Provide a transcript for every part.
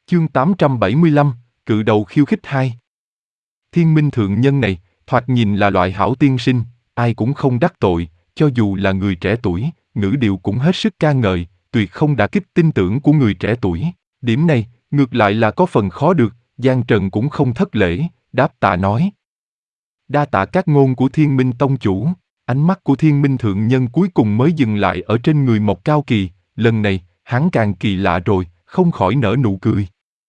Chương 875, Cự đầu khiêu khích 2. Thiên minh thượng nhân này, thoạt nhìn là loại hảo tiên sinh, ai cũng không đắc tội, cho dù là người trẻ tuổi, ngữ điệu cũng hết sức ca ngợi, tuyệt không đả kích tin tưởng của người trẻ tuổi. Điểm này, ngược lại là có phần khó được, Giang Trần cũng không thất lễ, đáp tạ nói. Đa tạ các ngôn của Thiên Minh Tông chủ. Ánh mắt của Thiên Minh thượng nhân cuối cùng mới dừng lại ở trên người Mộc Cao Kỳ, lần này, hắn càng kỳ lạ rồi, không khỏi nở nụ cười.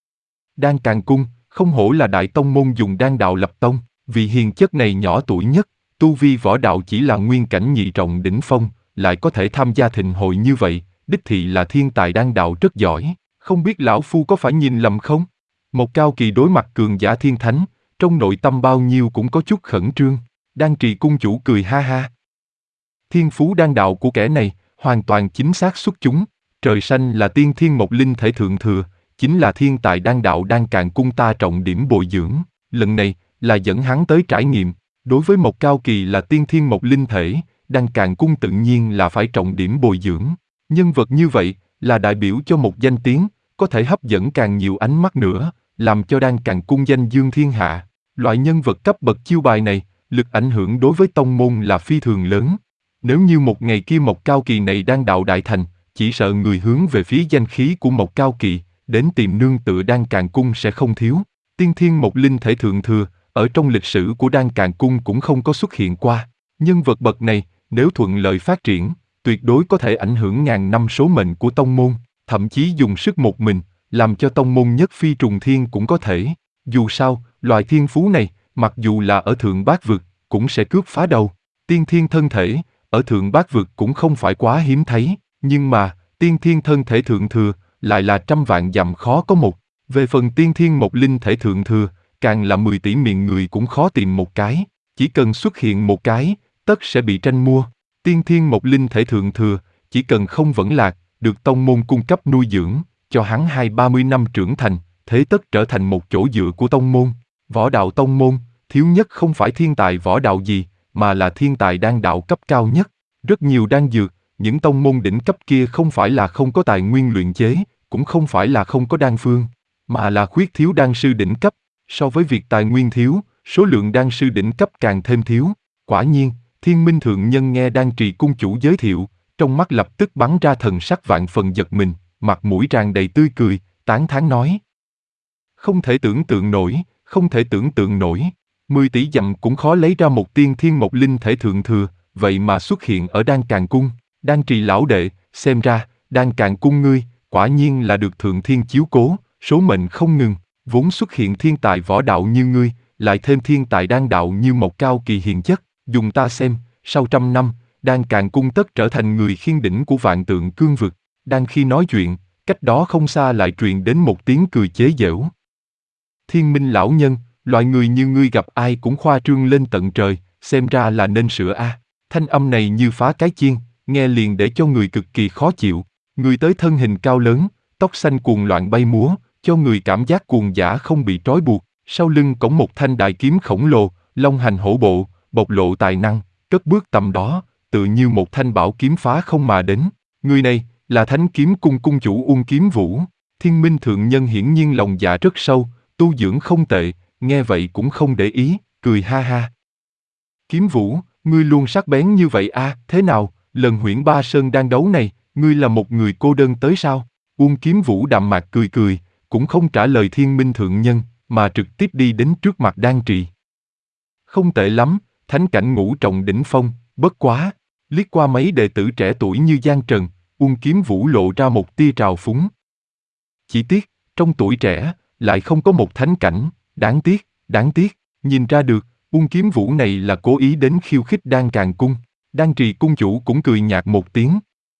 Đan Càn Cung, không hổ là đại tông môn dùng đan đạo lập tông, vị hiền chất này nhỏ tuổi nhất, tu vi võ đạo chỉ là nguyên cảnh nhị trọng đỉnh phong, lại có thể tham gia thịnh hội như vậy, đích thị là thiên tài đan đạo rất giỏi, không biết lão phu có phải nhìn lầm không? Mộc Cao Kỳ đối mặt cường giả thiên thánh, trong nội tâm bao nhiêu cũng có chút khẩn trương. Đan Trì cung chủ cười ha ha. Thiên phú đan đạo của kẻ này, hoàn toàn chính xác xuất chúng, trời xanh là tiên thiên mộc linh thể thượng thừa, chính là thiên tài đan đạo Đan Càn Cung ta trọng điểm bồi dưỡng, lần này là dẫn hắn tới trải nghiệm. Đối với Mộc Cao Kỳ là tiên thiên mộc linh thể, Đan Càn Cung tự nhiên là phải trọng điểm bồi dưỡng. Nhân vật như vậy là đại biểu cho một danh tiếng, có thể hấp dẫn càng nhiều ánh mắt nữa, làm cho Đan Càn Cung danh dương thiên hạ. Loại nhân vật cấp bậc chiêu bài này, lực ảnh hưởng đối với tông môn là phi thường lớn. Nếu như một ngày kia Mộc Cao Kỳ này đan đạo đại thành, chỉ sợ người hướng về phía danh khí của Mộc Cao Kỳ, đến tìm nương tựa Đan Càn Cung sẽ không thiếu. Tiên thiên mộc linh thể thượng thừa, ở trong lịch sử của Đan Càn Cung cũng không có xuất hiện qua. Nhân vật bậc này, nếu thuận lợi phát triển, tuyệt đối có thể ảnh hưởng ngàn năm số mệnh của tông môn, thậm chí dùng sức một mình, làm cho tông môn nhất phi trùng thiên cũng có thể. Dù sao, loại thiên phú này, mặc dù là ở thượng bát vực, cũng sẽ cướp phá đầu. Tiên thiên thân thể, ở thượng bát vực cũng không phải quá hiếm thấy, nhưng mà, tiên thiên thân thể thượng thừa, lại là trăm vạn dặm khó có một. Về phần tiên thiên mộc linh thể thượng thừa, càng là 10 tỷ miệng người cũng khó tìm một cái, chỉ cần xuất hiện một cái, tất sẽ bị tranh mua. Tiên thiên mộc linh thể thượng thừa, chỉ cần không vẫn lạc, được tông môn cung cấp nuôi dưỡng, cho hắn 20-30 năm trưởng thành, thế tất trở thành một chỗ dựa của tông môn. Võ đạo tông môn, thiếu nhất không phải thiên tài võ đạo gì, mà là thiên tài đan đạo cấp cao nhất. Rất nhiều đan dược, những tông môn đỉnh cấp kia không phải là không có tài nguyên luyện chế, cũng không phải là không có đan phương, mà là khuyết thiếu đan sư đỉnh cấp. So với việc tài nguyên thiếu, số lượng đan sư đỉnh cấp càng thêm thiếu. Quả nhiên, Thiên Minh thượng nhân nghe Đan Trì cung chủ giới thiệu, trong mắt lập tức bắn ra thần sắc vạn phần giật mình, mặt mũi tràn đầy tươi cười, tán thán nói. Không thể tưởng tượng nổi, không thể tưởng tượng nổi. 10 tỷ dặm cũng khó lấy ra một tiên thiên mộc linh thể thượng thừa, vậy mà xuất hiện ở Đan Càn Cung. Đan Trì lão đệ, xem ra, Đan Càn Cung ngươi, quả nhiên là được thượng thiên chiếu cố, số mệnh không ngừng, vốn xuất hiện thiên tài võ đạo như ngươi, lại thêm thiên tài đan đạo như Mộc Cao Kỳ hiền chất, dùng ta xem, sau 100 năm, Đan Càn Cung tất trở thành người khiên đỉnh của vạn tượng cương vực. Đang khi nói chuyện, cách đó không xa lại truyền đến một tiếng cười chế giễu. Thiên Minh lão nhân, loại người như ngươi gặp ai cũng khoa trương lên tận trời, xem ra là nên sửa a. Thanh âm này như phá cái chiên, nghe liền để cho người cực kỳ khó chịu. Người tới thân hình cao lớn, tóc xanh cuồng loạn bay múa, cho người cảm giác cuồng dã không bị trói buộc. Sau lưng cõng một thanh đại kiếm khổng lồ, long hành hổ bộ, bộc lộ tài năng, cất bước tầm đó, tự như một thanh bảo kiếm phá không mà đến. Người này là Thánh Kiếm Cung cung chủ Uông Kiếm Vũ. Thiên Minh thượng nhân hiển nhiên lòng dạ rất sâu, tu dưỡng không tệ, nghe vậy cũng không để ý, cười ha ha. Kiếm Vũ, ngươi luôn sắc bén như vậy a, thế nào, lần Huyễn Ba Sơn đang đấu này, ngươi là một người cô đơn tới sao? Uông Kiếm Vũ đạm mạc cười cười, cũng không trả lời Thiên Minh thượng nhân, mà trực tiếp đi đến trước mặt Đan Trì. Không tệ lắm, thánh cảnh ngũ trọng đỉnh phong, bất quá. Liếc qua mấy đệ tử trẻ tuổi như Giang Trần, Uông Kiếm Vũ lộ ra một tia trào phúng. Chỉ tiếc, trong tuổi trẻ, lại không có một thánh cảnh, đáng tiếc, nhìn ra được, Uông Kiếm Vũ này là cố ý đến khiêu khích Đan Càn Cung. Đan Trì cung chủ cũng cười nhạt một tiếng.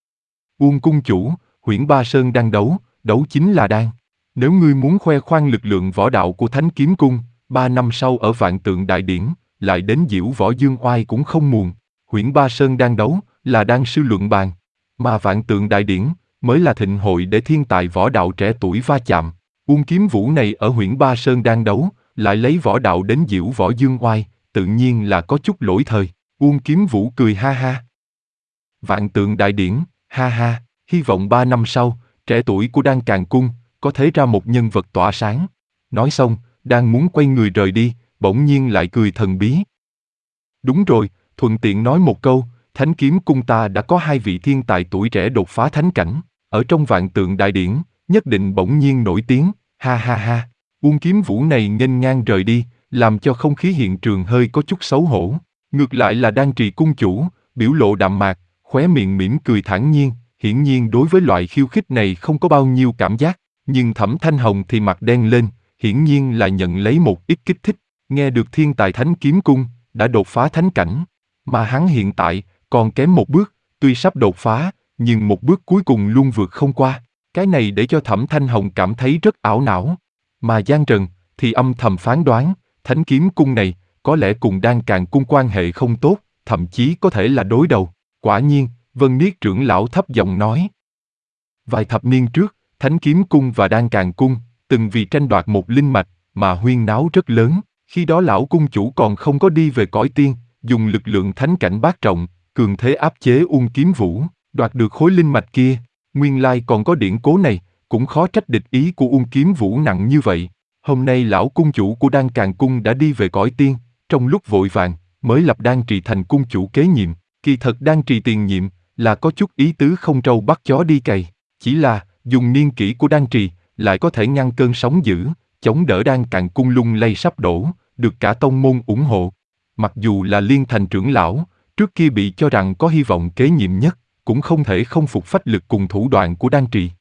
Uông cung chủ, Huyễn Ba Sơn đang đấu, đấu chính là đan. Nếu ngươi muốn khoe khoang lực lượng võ đạo của Thánh Kiếm Cung, 3 năm sau ở Vạn Tượng Đại Điển, lại đến diễu võ dương oai cũng không muộn. Huyễn Ba Sơn đang đấu, là đan sư luận bàn, mà Vạn Tượng Đại Điển, mới là thịnh hội để thiên tài võ đạo trẻ tuổi va chạm. Uông Kiếm Vũ này ở Huyễn Ba Sơn đang đấu, lại lấy võ đạo đến diễu võ dương oai, tự nhiên là có chút lỗi thời. Uông Kiếm Vũ cười ha ha. Vạn Tượng Đại Điển, ha ha, hy vọng 3 năm sau, trẻ tuổi của Đan Càn Cung, có thế ra một nhân vật tỏa sáng. Nói xong, đang muốn quay người rời đi, bỗng nhiên lại cười thần bí. Đúng rồi, thuận tiện nói một câu, Thánh Kiếm Cung ta đã có 2 vị thiên tài tuổi trẻ đột phá thánh cảnh, ở trong Vạn Tượng Đại Điển, nhất định bỗng nhiên nổi tiếng, ha ha ha. Uông Kiếm Vũ này nghênh ngang rời đi, làm cho không khí hiện trường hơi có chút xấu hổ. Ngược lại là Đan Trì cung chủ, biểu lộ đạm mạc, khóe miệng mỉm cười thản nhiên, hiển nhiên đối với loại khiêu khích này không có bao nhiêu cảm giác, nhưng Thẩm Thanh Hồng thì mặt đen lên, hiển nhiên là nhận lấy một ít kích thích, nghe được thiên tài Thánh Kiếm Cung đã đột phá thánh cảnh, mà hắn hiện tại còn kém một bước, tuy sắp đột phá, nhưng một bước cuối cùng luôn vượt không qua. Cái này để cho Thẩm Thanh Hồng cảm thấy rất ảo não. Mà Giang Trần thì âm thầm phán đoán, Thánh Kiếm Cung này có lẽ cùng Đan Càn Cung quan hệ không tốt, thậm chí có thể là đối đầu. Quả nhiên, Vân Niết trưởng lão thấp giọng nói. Vài thập niên trước, Thánh Kiếm Cung và Đan Càn Cung từng vì tranh đoạt một linh mạch mà huyên náo rất lớn. Khi đó lão cung chủ còn không có đi về cõi tiên, dùng lực lượng thánh cảnh bát trọng, cường thế áp chế Uông Kiếm Vũ, đoạt được khối linh mạch kia. Nguyên lai còn có điển cố này, cũng khó trách địch ý của Uông Kiếm Vũ nặng như vậy. Hôm nay lão cung chủ của Đan Càn Cung đã đi về cõi tiên, trong lúc vội vàng, mới lập Đan Trì thành cung chủ kế nhiệm. Kỳ thật Đan Trì tiền nhiệm là có chút ý tứ không trâu bắt chó đi cày, chỉ là dùng niên kỷ của Đan Trì lại có thể ngăn cơn sóng dữ, chống đỡ Đan Càn Cung lung lay sắp đổ, được cả tông môn ủng hộ. Mặc dù là Liên Thành trưởng lão, trước kia bị cho rằng có hy vọng kế nhiệm nhất, cũng không thể không phục phách lực cùng thủ đoạn của Đan Trì.